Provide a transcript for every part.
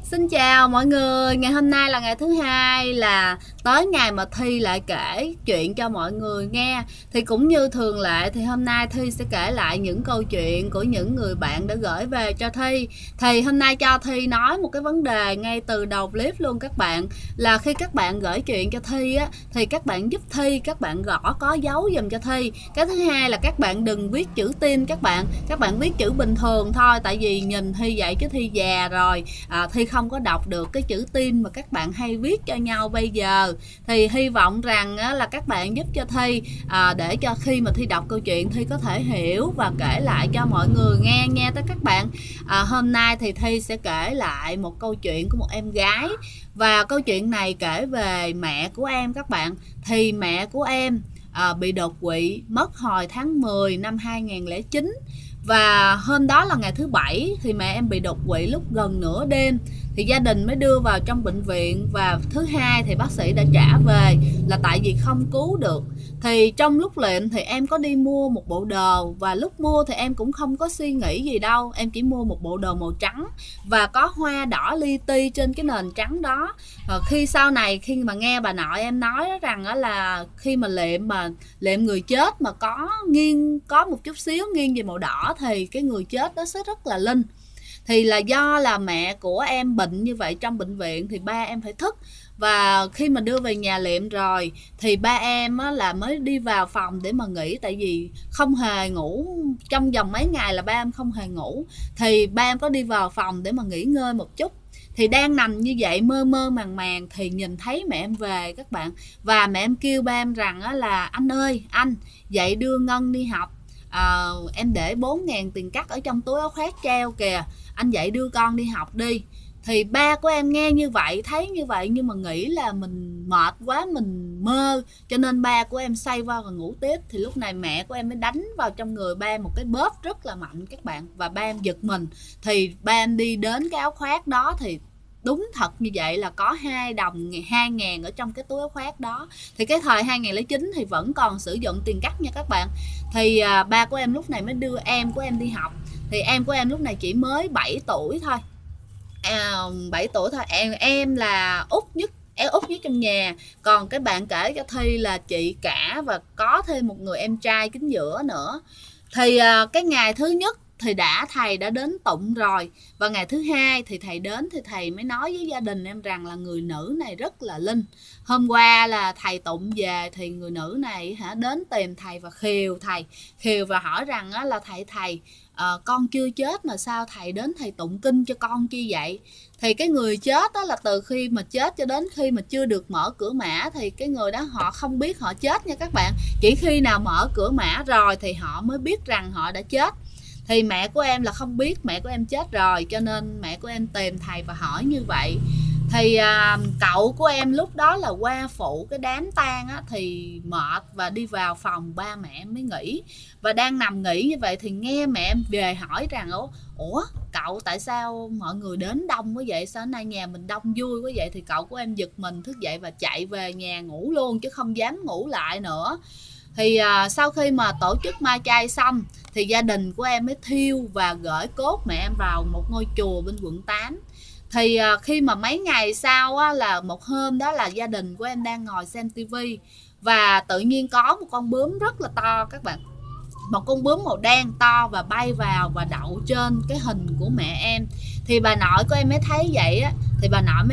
Xin chào mọi người, ngày hôm nay là ngày thứ hai, là tới ngày mà Thi lại kể chuyện cho mọi người nghe. Thì cũng như thường lệ thì hôm nay Thi sẽ kể lại những câu chuyện của những người bạn đã gửi về cho Thi. Thì hôm nay cho Thi nói một cái vấn đề ngay từ đầu clip luôn các bạn, là khi các bạn gửi chuyện cho Thi á, thì các bạn giúp Thi, các bạn gõ có dấu dùm cho Thi. Cái thứ hai là các bạn đừng viết chữ tin các bạn viết chữ bình thường thôi, tại vì nhìn Thi vậy chứ Thi già rồi, Thi không có đọc được cái chữ tin mà các bạn hay viết cho nhau bây giờ. Thì hy vọng rằng là các bạn giúp cho Thi, để cho khi mà Thi đọc câu chuyện Thi có thể hiểu và kể lại cho mọi người nghe nha tới các bạn. Hôm nay thì Thi sẽ kể lại một câu chuyện của một em gái, và câu chuyện này kể về mẹ của em các bạn. Thì mẹ của em bị đột quỵ mất hồi tháng 10 năm 2009, và hôm đó là ngày thứ bảy thì mẹ em bị đột quỵ lúc gần nửa đêm, thì gia đình mới đưa vào trong bệnh viện, và thứ hai thì bác sĩ đã trả về là tại vì không cứu được. Thì trong lúc lệnh thì em có đi mua một bộ đồ, và lúc mua thì em cũng không có suy nghĩ gì đâu, em chỉ mua một bộ đồ màu trắng và có hoa đỏ li ti trên cái nền trắng đó. Khi sau này khi mà nghe bà nội em nói rằng là khi mà lệm người chết mà có một chút xíu nghiêng về màu đỏ thì cái người chết đó sẽ rất là linh. Thì là do là mẹ của em bệnh như vậy trong bệnh viện thì ba em phải thức, và khi mà đưa về nhà liệm rồi thì ba em là mới đi vào phòng để mà nghỉ, tại vì không hề ngủ trong vòng mấy ngày, là ba em không hề ngủ. Thì ba em có đi vào phòng để mà nghỉ ngơi một chút, thì đang nằm như vậy mơ mơ màng màng thì nhìn thấy mẹ em về các bạn. Và mẹ em kêu ba em rằng là anh ơi, anh dậy đưa Ngân đi học, em để 4.000 tiền cắt ở trong túi áo khoác treo kìa, anh dậy đưa con đi học đi. Thì ba của em nghe như vậy, thấy như vậy nhưng mà nghĩ là mình mệt quá, mình mơ, cho nên ba của em xoay qua và ngủ tiếp. Thì lúc này mẹ của em mới đánh vào trong người ba em một cái bóp rất là mạnh các bạn, và ba em giật mình. Thì ba em đi đến cái áo khoác đó thì đúng thật như vậy, là có 2 đồng 2.000 ở trong cái túi áo khoác đó. Thì cái thời 2009 thì vẫn còn sử dụng tiền cắt nha các bạn. Thì ba của em lúc này mới đưa em của em đi học. Thì em của em lúc này chỉ mới 7 tuổi thôi, 7 tuổi thôi. Em là út nhất, em út nhất trong nhà. Còn cái bạn kể cho Thi là chị cả, và có thêm một người em trai chính giữa nữa. Thì cái ngày thứ nhất thì thầy đã đến tụng rồi, và ngày thứ hai thì thầy đến thì thầy mới nói với gia đình em rằng là người nữ này rất là linh. Hôm qua là thầy tụng về thì người nữ này đến tìm thầy và khiều và hỏi rằng là thầy, con chưa chết mà sao thầy đến thầy tụng kinh cho con chi vậy. Thì cái người chết đó là từ khi mà chết cho đến khi mà chưa được mở cửa mã thì cái người đó họ không biết họ chết nha các bạn. Chỉ khi nào mở cửa mã rồi thì họ mới biết rằng họ đã chết. Thì mẹ của em là không biết mẹ của em chết rồi, cho nên mẹ của em tìm thầy và hỏi như vậy. Thì cậu của em lúc đó là qua phụ cái đám tang thì mệt và đi vào phòng ba mẹ em mới nghỉ. Và đang nằm nghỉ như vậy thì nghe mẹ em về hỏi rằng ủa cậu, tại sao mọi người đến đông quá vậy, sao nay nhà mình đông vui quá vậy. Thì cậu của em giật mình thức dậy và chạy về nhà ngủ luôn, chứ không dám ngủ lại nữa. Thì sau khi mà tổ chức ma chay xong thì gia đình của em mới thiêu và gửi cốt mẹ em vào một ngôi chùa bên quận 8. Thì khi mà mấy ngày sau là một hôm đó là gia đình của em đang ngồi xem tivi, và tự nhiên có một con bướm rất là to các bạn, một con bướm màu đen to và bay vào và đậu trên cái hình của mẹ em. Thì bà nội của em mới thấy vậy thì bà nội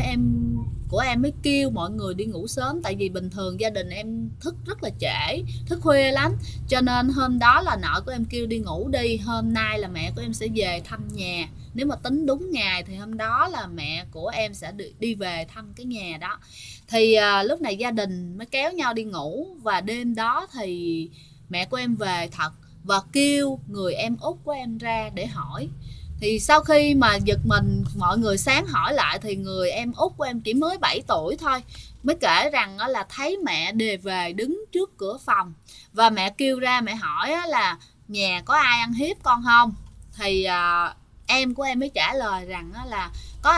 của em mới kêu mọi người đi ngủ sớm, tại vì bình thường gia đình em thức rất là trễ, thức khuya lắm, cho nên hôm đó là nội của em kêu đi ngủ đi, hôm nay là mẹ của em sẽ về thăm nhà. Nếu mà tính đúng ngày thì hôm đó là mẹ của em sẽ đi về thăm cái nhà đó. Thì lúc này gia đình mới kéo nhau đi ngủ, và đêm đó thì mẹ của em về thật và kêu người em út của em ra để hỏi. Thì sau khi mà giật mình, mọi người sáng hỏi lại thì người em út của em chỉ mới 7 tuổi thôi, mới kể rằng là thấy mẹ đề về đứng trước cửa phòng, và mẹ kêu ra mẹ hỏi là nhà có ai ăn hiếp con không. Thì em của em mới trả lời rằng là có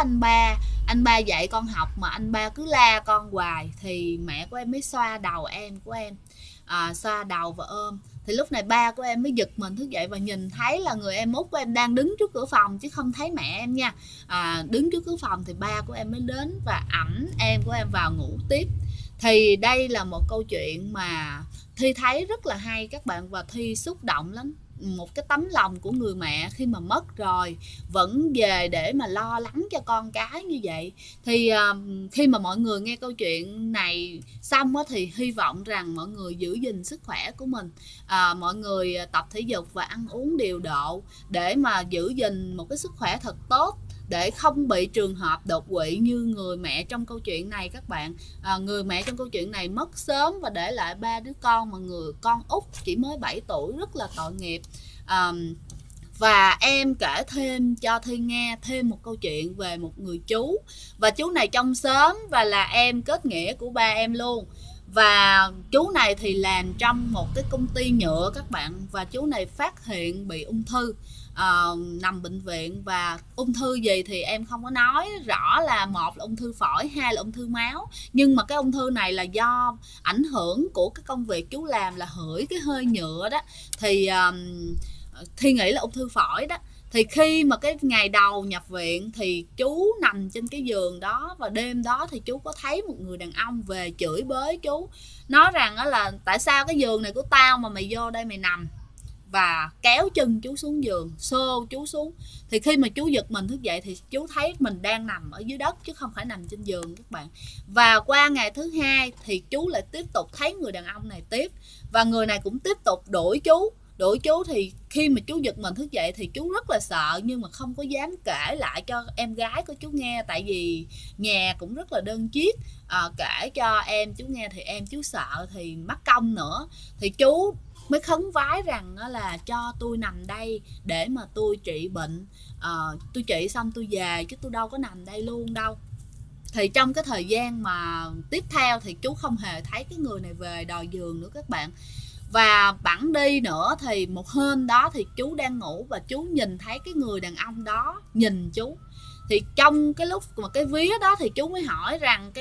anh ba dạy con học mà anh ba cứ la con hoài. Thì mẹ của em mới xoa đầu em của em, xoa đầu và ôm. Thì lúc này ba của em mới giật mình thức dậy và nhìn thấy là người em út của em đang đứng trước cửa phòng chứ không thấy mẹ em nha. Đứng trước cửa phòng thì ba của em mới đến và ẵm em của em vào ngủ tiếp. Thì đây là một câu chuyện mà Thi thấy rất là hay các bạn, và Thi xúc động lắm. Một cái tấm lòng của người mẹ khi mà mất rồi vẫn về để mà lo lắng cho con cái như vậy. Thì khi mà mọi người nghe câu chuyện này xong thì hy vọng rằng mọi người giữ gìn sức khỏe của mình, mọi người tập thể dục và ăn uống điều độ để mà giữ gìn một cái sức khỏe thật tốt, để không bị trường hợp đột quỵ như người mẹ trong câu chuyện này các bạn. Người mẹ trong câu chuyện này mất sớm và để lại 3 đứa con, mà người con út chỉ mới 7 tuổi, rất là tội nghiệp. Và em kể thêm cho Thi nghe thêm một câu chuyện về một người chú, và chú này trong xóm và là em kết nghĩa của ba em luôn. Và chú này thì làm trong một cái công ty nhựa các bạn, và chú này phát hiện bị ung thư, nằm bệnh viện. Và ung thư gì thì em không có nói rõ, là một là ung thư phổi, hai là ung thư máu. Nhưng mà cái ung thư này là do ảnh hưởng của cái công việc chú làm là hửi cái hơi nhựa đó, thì Thi nghĩ là ung thư phổi đó. Thì khi mà cái ngày đầu nhập viện thì chú nằm trên cái giường đó, và đêm đó thì chú có thấy một người đàn ông về chửi bới chú, nói rằng đó là tại sao cái giường này của tao mà mày vô đây mày nằm, và kéo chân chú xuống giường, xô chú xuống. Thì khi mà chú giật mình thức dậy thì chú thấy mình đang nằm ở dưới đất chứ không phải nằm trên giường các bạn. Và qua ngày thứ hai thì chú lại tiếp tục thấy người đàn ông này tiếp, và người này cũng tiếp tục đuổi chú. Thì khi mà chú giật mình thức dậy thì chú rất là sợ, nhưng mà không có dám kể lại cho em gái của chú nghe, tại vì nhà cũng rất là đơn chiếc. Kể cho em chú nghe thì em chú sợ thì mắc công nữa. Thì chú mới khấn vái rằng là cho tôi nằm đây để mà tôi trị bệnh, tôi trị xong tôi về chứ tôi đâu có nằm đây luôn đâu. Thì trong cái thời gian mà tiếp theo thì chú không hề thấy cái người này về đòi giường nữa các bạn. Và bẵng đi nữa thì một hôm đó thì chú đang ngủ và chú nhìn thấy cái người đàn ông đó nhìn chú. Thì trong cái lúc mà cái vía đó thì chú mới hỏi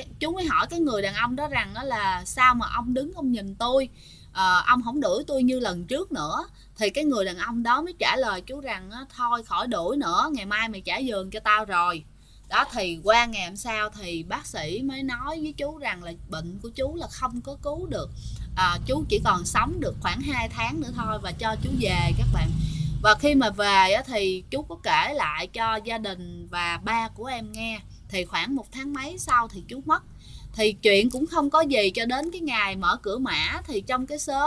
cái người đàn ông đó rằng đó là sao mà ông đứng ông nhìn tôi, ông không đuổi tôi như lần trước nữa. Thì cái người đàn ông đó mới trả lời chú rằng thôi khỏi đuổi nữa, ngày mai mày trả giường cho tao rồi đó. Thì qua ngày hôm sau thì bác sĩ mới nói với chú rằng là bệnh của chú là không có cứu được, chú chỉ còn sống được khoảng 2 tháng nữa thôi và cho chú về các bạn. Và khi mà về thì chú có kể lại cho gia đình và ba của em nghe. Thì khoảng 1 tháng mấy sau thì chú mất. Thì chuyện cũng không có gì cho đến cái ngày mở cửa mã. Thì trong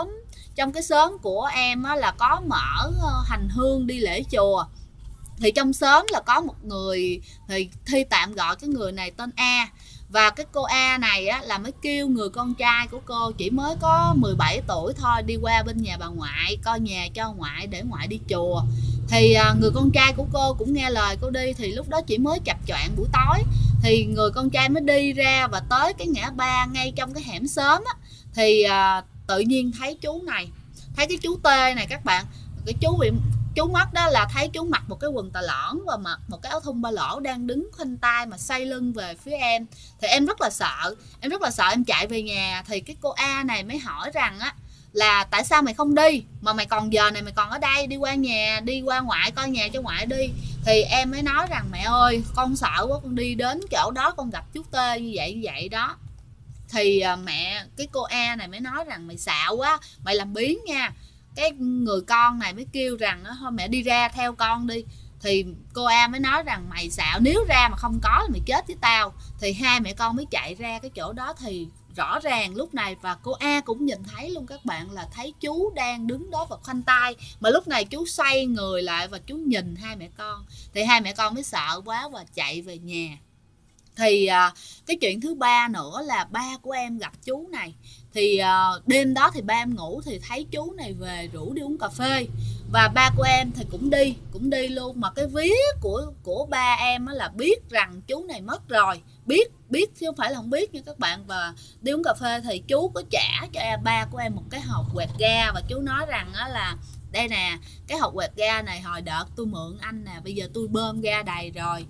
cái xóm của em là có mở hành hương đi lễ chùa. Thì trong xóm là có một người, thì Thi tạm gọi cái người này tên A. Và cái cô A này là mới kêu người con trai của cô chỉ mới có 17 tuổi thôi đi qua bên nhà bà ngoại coi nhà cho ngoại để ngoại đi chùa. Thì người con trai của cô cũng nghe lời cô đi. Thì lúc đó chỉ mới chập choạng buổi tối thì người con trai mới đi ra và tới cái ngã ba ngay trong cái hẻm xóm á. Thì tự nhiên thấy chú này, thấy cái chú T này các bạn. Cái chú mất đó là thấy chú mặc một cái quần tà lõn và mặc một cái áo thun ba lỗ, đang đứng khoanh tay mà xoay lưng về phía em. Thì em rất là sợ, em chạy về nhà. Thì cái cô A này mới hỏi rằng là tại sao mày không đi mà mày còn giờ này mày còn ở đây, đi qua ngoại coi nhà cho ngoại đi. Thì em mới nói rằng mẹ ơi con sợ quá, con đi đến chỗ đó con gặp chú T như vậy đó. Thì cái cô A này mới nói rằng mày xạo quá, mày làm biếng nha. Cái người con này mới kêu rằng thôi mẹ đi ra theo con đi. Thì cô A mới nói rằng mày xạo, nếu ra mà không có thì mày chết với tao. Thì hai mẹ con mới chạy ra cái chỗ đó. Thì rõ ràng lúc này và cô A cũng nhìn thấy luôn các bạn, là thấy chú đang đứng đó và khoanh tay. Mà lúc này chú xoay người lại và chú nhìn hai mẹ con. Thì hai mẹ con mới sợ quá và chạy về nhà. Thì cái chuyện thứ ba nữa là ba của em gặp chú này. Thì đêm đó thì ba em ngủ thì thấy chú này về rủ đi uống cà phê. Và ba của em thì cũng đi luôn. Mà cái vía của ba em là biết rằng chú này mất rồi. Biết chứ không phải là không biết nha các bạn. Và đi uống cà phê thì chú có trả cho ba của em một cái hộp quẹt ga. Và chú nói rằng là đây nè, cái hộp quẹt ga này hồi đợt tôi mượn anh nè, bây giờ tôi bơm ga đầy rồi,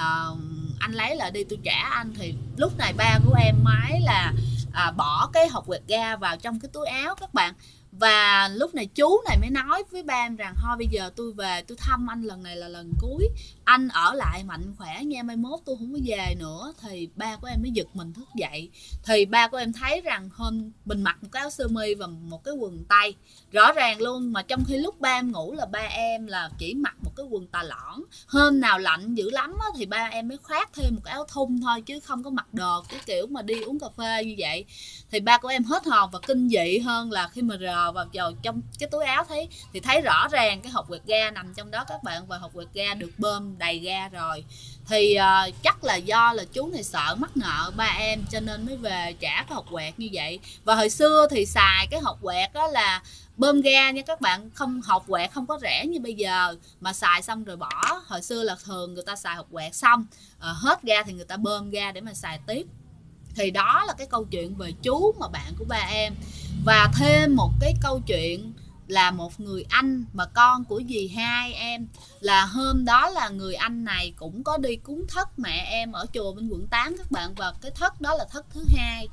anh lấy lại đi tôi trả anh. Thì lúc này ba của em mới là bỏ cái hộp quẹt ga vào trong cái túi áo các bạn. Và lúc này chú này mới nói với ba em rằng thôi bây giờ tôi về tôi thăm anh lần này là lần cuối, anh ở lại mạnh khỏe nha, mai mốt tôi không có về nữa. Thì ba của em mới giật mình thức dậy. Thì ba của em thấy rằng hôm mình mặc một cái áo sơ mi và một cái quần tây rõ ràng luôn, mà trong khi lúc ba em ngủ là ba em là chỉ mặc một cái quần tà lõn. Hôm nào lạnh dữ lắm á, thì ba em mới khoác thêm một cái áo thun thôi, chứ không có mặc đồ cái kiểu mà đi uống cà phê như vậy. Thì ba của em hết hồn và kinh dị hơn là khi mà rờ vào trong cái túi áo thì thấy rõ ràng cái hộp quẹt ga nằm trong đó các bạn, và hộp quẹt ga được bơm đầy ga rồi. Thì chắc là do là chú này sợ mắc nợ ba em cho nên mới về trả cái hộp quẹt như vậy. Và hồi xưa thì xài cái hộp quẹt đó là bơm ga nha các bạn, không hộp quẹt không có rẻ như bây giờ mà xài xong rồi bỏ. Hồi xưa là thường người ta xài hộp quẹt xong hết ga thì người ta bơm ga để mà xài tiếp. Thì đó là cái câu chuyện về chú mà bạn của ba em. Và thêm một cái câu chuyện là một người anh mà con của dì hai em, là hôm đó là người anh này cũng có đi cúng thất mẹ em ở chùa bên quận 8 các bạn. Và cái thất đó là thất thứ hai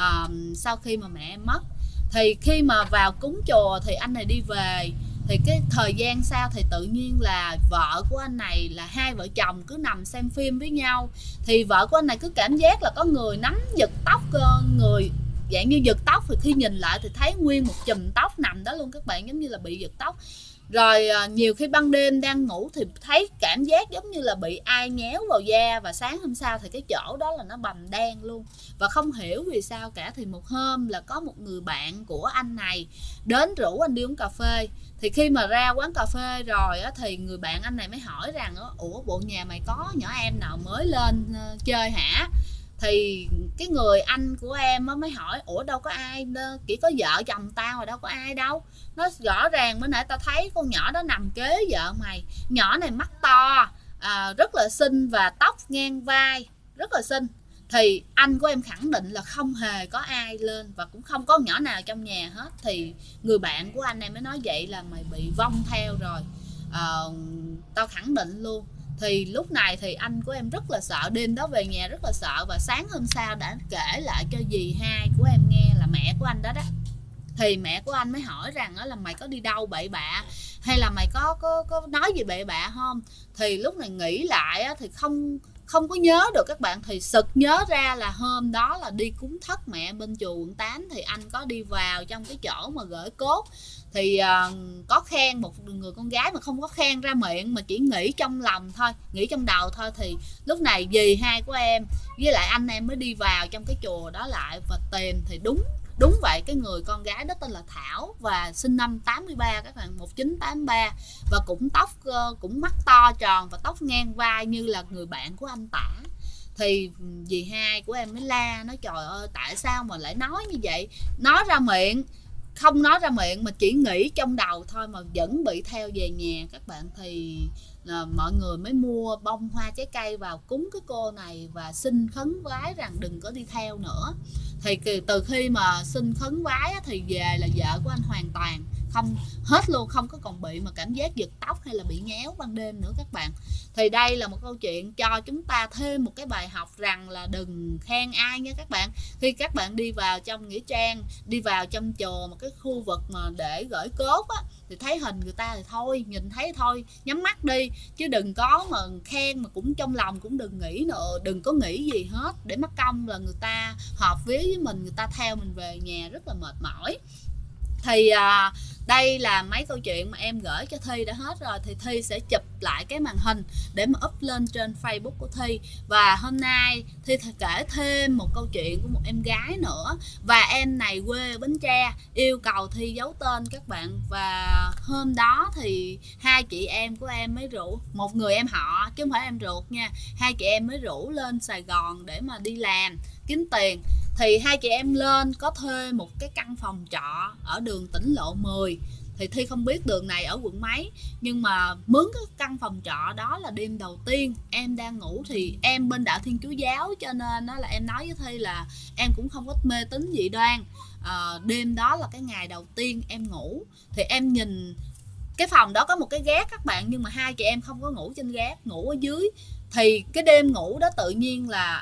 sau khi mà mẹ em mất. Thì khi mà vào cúng chùa thì anh này đi về, thì cái thời gian sau thì tự nhiên là vợ của anh này, là hai vợ chồng cứ nằm xem phim với nhau, thì vợ của anh này cứ cảm giác là có người nắm giật tóc người, dạng như giật tóc. Thì khi nhìn lại thì thấy nguyên một chùm tóc nằm đó luôn các bạn, giống như là bị giật tóc. Rồi nhiều khi ban đêm đang ngủ thì thấy cảm giác giống như là bị ai nhéo vào da. Và sáng hôm sau thì cái chỗ đó là nó bầm đen luôn. Và không hiểu vì sao cả. Thì một hôm là có một người bạn của anh này đến rủ anh đi uống cà phê. Thì khi mà ra quán cà phê rồi á, thì người bạn anh này mới hỏi rằng ủa bộ nhà mày có nhỏ em nào mới lên chơi hả? Thì cái người anh của em mới hỏi ủa đâu có ai đâu, chỉ có vợ chồng tao mà đâu có ai đâu. Nó rõ ràng bữa nãy tao thấy con nhỏ đó nằm kế vợ mày. Nhỏ này mắt to, rất là xinh và tóc ngang vai, rất là xinh. Thì anh của em khẳng định là không hề có ai lên và cũng không có nhỏ nào trong nhà hết. Thì người bạn của anh em mới nói vậy là mày bị vong theo rồi, tao khẳng định luôn. Thì lúc này thì anh của em rất là sợ, đêm đó về nhà rất là sợ. Và sáng hôm sau đã kể lại cho dì hai của em nghe, là mẹ của anh đó đó. Thì mẹ của anh mới hỏi rằng là mày có đi đâu bậy bạ, hay là mày có nói gì bậy bạ không? Thì lúc này nghĩ lại thì không có nhớ được các bạn. Thì sực nhớ ra là hôm đó là đi cúng thất mẹ bên chùa quận 8. Thì anh có đi vào trong cái chỗ mà gửi cốt. Thì có khen một người con gái mà không có khen ra miệng, mà chỉ nghĩ trong lòng thôi, nghĩ trong đầu thôi. Thì lúc này dì hai của em với lại anh em mới đi vào trong cái chùa đó lại và tìm. Thì đúng vậy, cái người con gái đó tên là Thảo và sinh năm 83 các bạn, 1983. Và cũng tóc cũng mắt to tròn và tóc ngang vai như là người bạn của anh tả. Thì dì hai của em mới la, nói trời ơi tại sao mà lại nói như vậy, nói ra miệng không nói ra miệng mà chỉ nghĩ trong đầu thôi mà vẫn bị theo về nhà các bạn. Thì mọi người mới mua bông hoa trái cây vào cúng cái cô này và xin khấn vái rằng đừng có đi theo nữa. Thì từ khi mà xin khấn vái thì về là vợ của anh hoàn toàn không hết luôn, không có còn bị mà cảm giác giật tóc hay là bị nhéo ban đêm nữa các bạn. Thì đây là một câu chuyện cho chúng ta thêm một cái bài học rằng là đừng khen ai nha các bạn. Khi các bạn đi vào trong nghĩa trang, đi vào trong chùa, một cái khu vực mà để gửi cốt á, thì thấy hình người ta thì thôi, nhìn thấy thôi, nhắm mắt đi, chứ đừng có mà khen, mà cũng trong lòng cũng đừng nghĩ nữa, đừng có nghĩ gì hết, để mất công là người ta họp vía với mình, người ta theo mình về nhà rất là mệt mỏi. Thì đây là mấy câu chuyện mà em gửi cho Thi đã hết rồi. Thì Thi sẽ chụp lại cái màn hình để mà up lên trên Facebook của Thi. Và hôm nay Thi kể thêm một câu chuyện của một em gái nữa. Và em này quê ở Bến Tre, yêu cầu Thi giấu tên các bạn. Và hôm đó thì hai chị em của em mới rủ, một người em họ chứ không phải em ruột nha, hai chị em mới rủ lên Sài Gòn để mà đi làm kiếm tiền. Thì hai chị em lên có thuê một cái căn phòng trọ ở đường Tỉnh Lộ 10. Thì Thi không biết đường này ở quận mấy, nhưng mà mướn cái căn phòng trọ đó là đêm đầu tiên em đang ngủ. Thì em bên đạo Thiên Chúa giáo cho nên đó là em nói với Thi là em cũng không có mê tín dị đoan. Đêm đó là cái ngày đầu tiên em ngủ. Thì em nhìn cái phòng đó có một cái gác các bạn, nhưng mà hai chị em không có ngủ trên gác, ngủ ở dưới. Thì cái đêm ngủ đó tự nhiên là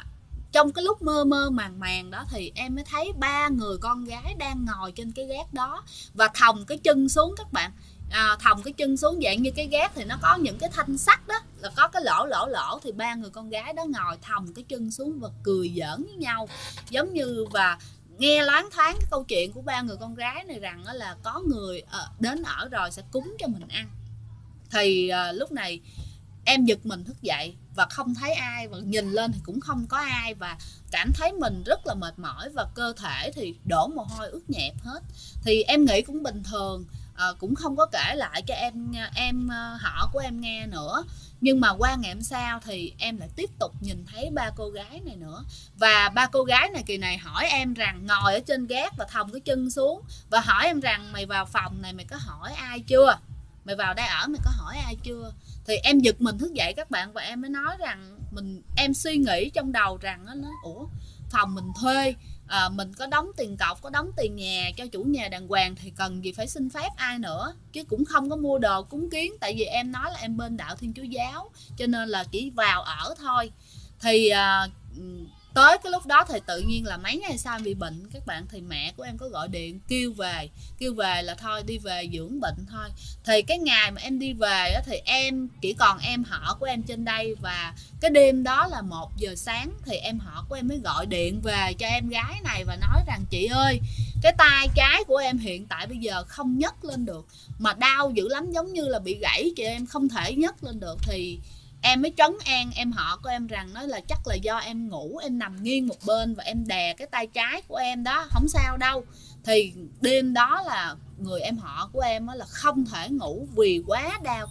trong cái lúc mơ mơ màng màng đó thì em mới thấy ba người con gái đang ngồi trên cái gác đó và thòng cái chân xuống các bạn. Thòng cái chân xuống, dạng như cái gác thì nó có những cái thanh sắt đó, là có cái lỗ thì ba người con gái đó ngồi thòng cái chân xuống và cười giỡn với nhau, giống như và nghe loáng thoáng cái câu chuyện của ba người con gái này rằng là có người đến ở rồi sẽ cúng cho mình ăn. Thì lúc này em giật mình thức dậy và không thấy ai, và nhìn lên thì cũng không có ai, và cảm thấy mình rất là mệt mỏi và cơ thể thì đổ mồ hôi ướt nhẹp hết. Thì em nghĩ cũng bình thường, cũng không có kể lại cho em họ của em nghe nữa. Nhưng mà qua ngày hôm sau thì em lại tiếp tục nhìn thấy ba cô gái này nữa, và ba cô gái này kỳ này hỏi em rằng, ngồi ở trên gác và thòng cái chân xuống và hỏi em rằng, mày vào phòng này mày có hỏi ai chưa, mày vào đây ở mày có hỏi ai chưa. Thì em giật mình thức dậy các bạn, và em mới nói rằng em suy nghĩ trong đầu rằng nó ủa, phòng mình thuê, mình có đóng tiền cọc, có đóng tiền nhà cho chủ nhà đàng hoàng thì cần gì phải xin phép ai nữa, chứ cũng không có mua đồ cúng kiến, tại vì em nói là em bên đạo Thiên Chúa giáo cho nên là chỉ vào ở thôi. Thì tới cái lúc đó thì tự nhiên là mấy ngày sau bị bệnh các bạn, thì mẹ của em có gọi điện kêu về là thôi đi về dưỡng bệnh thôi. Thì cái ngày mà em đi về thì em chỉ còn em họ của em trên đây, và cái đêm đó là 1 giờ sáng thì em họ của em mới gọi điện về cho em gái này và nói rằng, chị ơi, cái tay trái của em hiện tại bây giờ không nhấc lên được mà đau dữ lắm, giống như là bị gãy, chị em không thể nhấc lên được. Thì em mới trấn an em họ của em rằng, nói là chắc là do em ngủ, em nằm nghiêng một bên và em đè cái tay trái của em đó, không sao đâu. Thì đêm đó là người em họ của em là không thể ngủ vì quá đau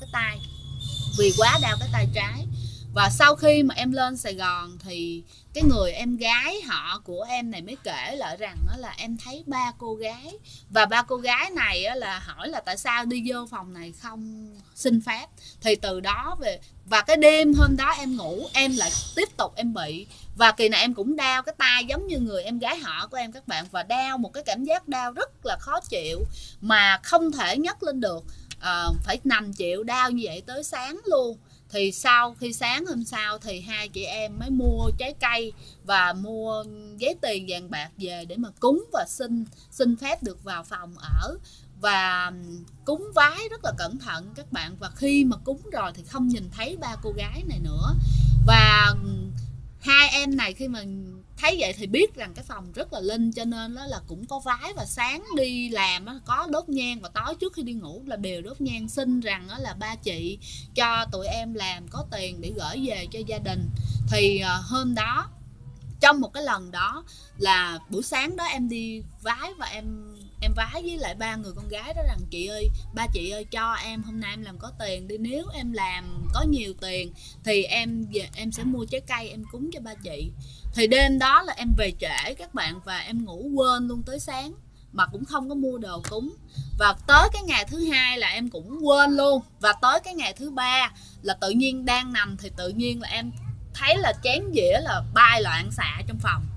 cái tay trái. Và sau khi mà em lên Sài Gòn thì cái người em gái họ của em này mới kể lại rằng là em thấy ba cô gái, và ba cô gái này là hỏi là tại sao đi vô phòng này không xin phép. Thì từ đó về, và cái đêm hôm đó em ngủ em lại tiếp tục em bị, và kỳ này em cũng đau cái tay giống như người em gái họ của em các bạn, và đau một cái cảm giác đau rất là khó chịu mà không thể nhấc lên được, phải nằm chịu đau như vậy tới sáng luôn. Thì sau khi sáng hôm sau thì hai chị em mới mua trái cây và mua giấy tiền vàng bạc về để mà cúng và xin phép được vào phòng ở, và cúng vái rất là cẩn thận các bạn. Và khi mà cúng rồi thì không nhìn thấy ba cô gái này nữa, và hai em này khi mà thấy vậy thì biết rằng cái phòng rất là linh, cho nên đó là cũng có vái, và sáng đi làm có đốt nhang, và tối trước khi đi ngủ là đều đốt nhang xin rằng là ba chị cho tụi em làm có tiền để gửi về cho gia đình. Thì hôm đó, trong một cái lần đó là buổi sáng đó em đi vái, và em vái với lại ba người con gái đó rằng, chị ơi, ba chị ơi, cho em hôm nay em làm có tiền đi, nếu em làm có nhiều tiền thì em sẽ mua trái cây em cúng cho ba chị. Thì đêm đó là em về trễ các bạn, và em ngủ quên luôn tới sáng mà cũng không có mua đồ cúng. Và tới cái ngày thứ hai là em cũng quên luôn, và tới cái ngày thứ ba là tự nhiên đang nằm thì tự nhiên là em thấy là chén dĩa là bay loạn xạ trong phòng,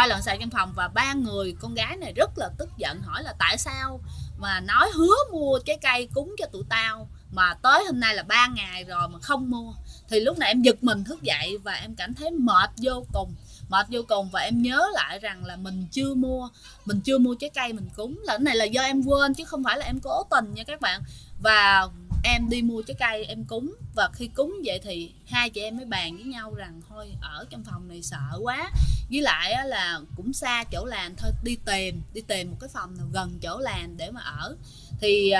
và ba người con gái này rất là tức giận, hỏi là tại sao mà nói hứa mua trái cây cúng cho tụi tao mà tới hôm nay là 3 ngày rồi mà không mua. Thì lúc này em giật mình thức dậy và em cảm thấy mệt vô cùng, và em nhớ lại rằng là mình chưa mua trái cây mình cúng, là cái này là do em quên chứ không phải là em cố tình nha các bạn. Và em đi mua trái cây em cúng, và khi cúng vậy thì hai chị em mới bàn với nhau rằng thôi ở trong phòng này sợ quá, với lại là cũng xa chỗ làm, thôi đi tìm một cái phòng nào gần chỗ làm để mà ở. Thì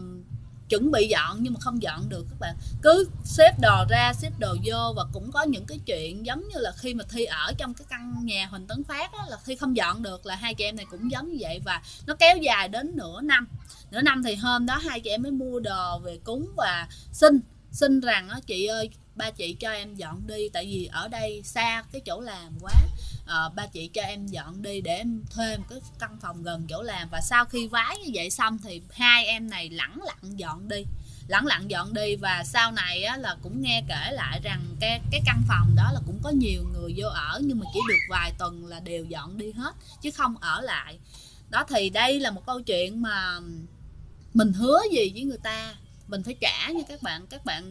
chuẩn bị dọn nhưng mà không dọn được các bạn, cứ xếp đồ ra xếp đồ vô. Và cũng có những cái chuyện giống như là khi mà Thi ở trong cái căn nhà Huỳnh Tấn Phát đó, là Thi không dọn được, là hai chị em này cũng giống như vậy, và nó kéo dài đến nửa năm. Thì hôm đó hai chị em mới mua đồ về cúng và xin rằng đó, chị ơi, ba chị cho em dọn đi, tại vì ở đây xa cái chỗ làm quá, ba chị cho em dọn đi để em thuê một cái căn phòng gần chỗ làm. Và sau khi vái như vậy xong thì hai em này lẳng lặng dọn đi. Và sau này á, là cũng nghe kể lại rằng cái căn phòng đó là cũng có nhiều người vô ở, nhưng mà chỉ được vài tuần là đều dọn đi hết chứ không ở lại đó. Thì đây là một câu chuyện mà mình hứa gì với người ta mình phải trả nha các bạn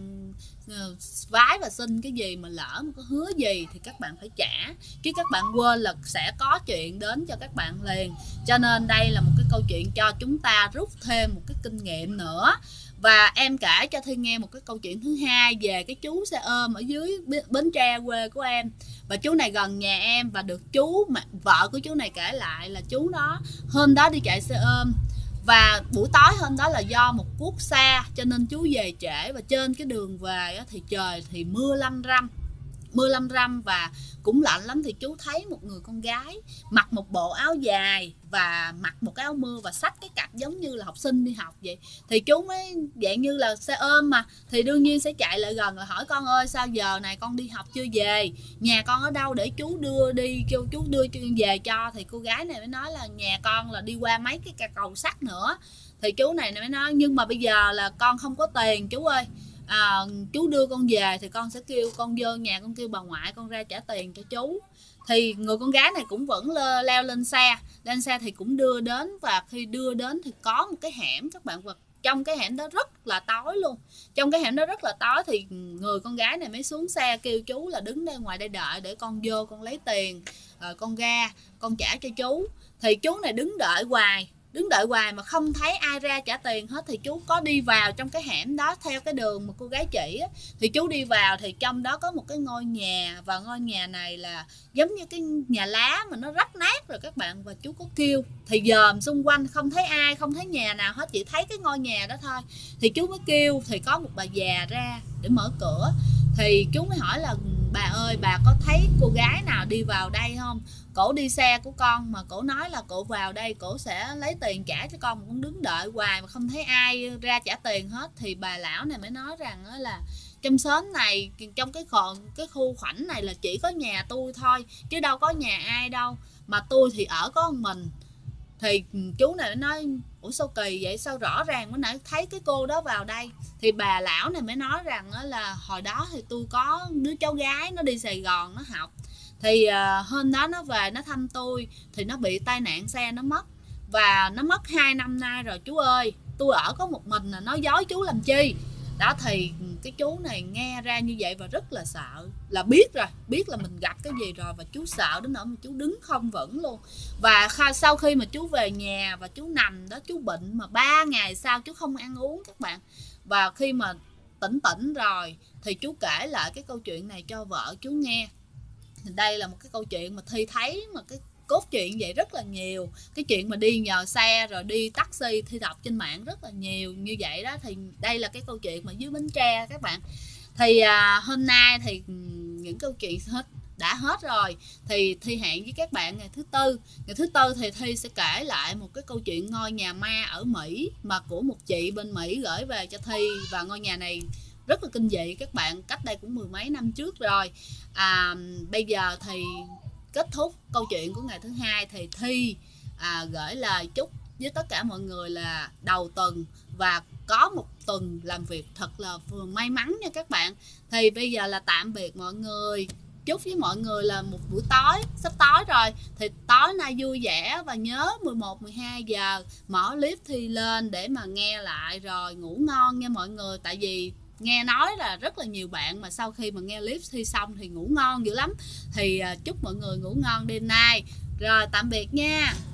vái và xin cái gì mà lỡ mà có hứa gì thì các bạn phải trả, chứ các bạn quên là sẽ có chuyện đến cho các bạn liền. Cho nên đây là một cái câu chuyện cho chúng ta rút thêm một cái kinh nghiệm nữa. Và em kể cho Thi nghe một cái câu chuyện thứ hai về cái chú xe ôm ở dưới Bến Tre quê của em. Và chú này gần nhà em, và được chú vợ của chú này kể lại là chú đó hôm đó đi chạy xe ôm, và buổi tối hôm đó là do một cuốc xa cho nên chú về trễ, và trên cái đường về thì trời thì mưa lâm râm và cũng lạnh lắm. Thì chú thấy một người con gái mặc một bộ áo dài và mặc một cái áo mưa và xách cái cặp giống như là học sinh đi học vậy. Thì chú mới dạng như là xe ôm mà, thì đương nhiên sẽ chạy lại gần là hỏi: con ơi sao giờ này con đi học chưa về, nhà con ở đâu để chú đưa đi, kêu chú đưa về cho. Thì cô gái này mới nói là nhà con là đi qua mấy cái cầu sắt nữa. Thì chú này mới nói: nhưng mà bây giờ là con không có tiền chú ơi, chú đưa con về thì con sẽ kêu con vô nhà con kêu bà ngoại con ra trả tiền cho chú. Thì người con gái này cũng vẫn leo lên xe thì cũng đưa đến. Và khi đưa đến thì có một cái hẻm các bạn, vật trong cái hẻm đó rất là tối luôn. Trong cái hẻm đó rất là tối thì người con gái này mới xuống xe kêu chú là đứng đây ngoài đây đợi để con vô con lấy tiền, con ra con trả cho chú. Thì chú này đứng đợi hoài mà không thấy ai ra trả tiền hết. Thì chú có đi vào trong cái hẻm đó theo cái đường mà cô gái chỉ á. Thì chú đi vào thì trong đó có một cái ngôi nhà, và ngôi nhà này là giống như cái nhà lá mà nó rách nát rồi các bạn. Và chú có kêu thì dòm xung quanh không thấy ai, không thấy nhà nào hết, chỉ thấy cái ngôi nhà đó thôi. Thì chú mới kêu thì có một bà già ra để mở cửa. Thì chú mới hỏi là: bà ơi, bà có thấy cô gái nào đi vào đây không? Cổ đi xe của con mà cổ nói là cổ vào đây cổ sẽ lấy tiền trả cho con, mà con đứng đợi hoài mà không thấy ai ra trả tiền hết. Thì bà lão này mới nói rằng là trong xóm này, trong cái khu khoảnh này là chỉ có nhà tôi thôi chứ đâu có nhà ai đâu, mà tôi thì ở có một mình. Thì chú này mới nói: ủa sao kỳ vậy, sao rõ ràng mới nãy thấy cái cô đó vào đây. Thì bà lão này mới nói rằng là hồi đó thì tôi có đứa cháu gái nó đi Sài Gòn nó học. Thì hôm đó nó về nó thăm tôi thì nó bị tai nạn xe nó mất, và nó mất 2 năm nay rồi chú ơi, tôi ở có một mình, là nói dối chú làm chi đó. Thì cái chú này nghe ra như vậy và rất là sợ, là biết là mình gặp cái gì rồi, và chú sợ đến nỗi mà chú đứng không vững luôn. Và sau khi mà chú về nhà và chú nằm đó, chú bệnh mà 3 ngày sau chú không ăn uống các bạn. Và khi mà tỉnh rồi thì chú kể lại cái câu chuyện này cho vợ chú nghe. Thì đây là một cái câu chuyện mà Thi thấy mà cái cốt truyện vậy rất là nhiều. Cái chuyện mà đi nhờ xe rồi đi taxi Thi đọc trên mạng rất là nhiều như vậy đó. Thì đây là cái câu chuyện mà dưới Bến Tre các bạn. Thì hôm nay thì những câu chuyện đã hết rồi. Thì Thi hẹn với các bạn ngày thứ tư. Ngày thứ tư thì Thi sẽ kể lại một cái câu chuyện ngôi nhà ma ở Mỹ mà của một chị bên Mỹ gửi về cho Thi. Và ngôi nhà này rất là kinh dị các bạn, cách đây cũng 10 mấy năm trước rồi. Bây giờ thì kết thúc câu chuyện của ngày thứ hai thì Thi gửi lời chúc với tất cả mọi người là đầu tuần và có một tuần làm việc thật là may mắn nha các bạn. Thì bây giờ là tạm biệt mọi người, chúc với mọi người là một buổi tối, sắp tối rồi thì tối nay vui vẻ, và nhớ 11-12 giờ mở clip Thi lên để mà nghe lại rồi ngủ ngon nha mọi người. Tại vì nghe nói là rất là nhiều bạn mà sau khi mà nghe clip Thi xong thì ngủ ngon dữ lắm. Thì chúc mọi người ngủ ngon đêm nay. Rồi tạm biệt nha.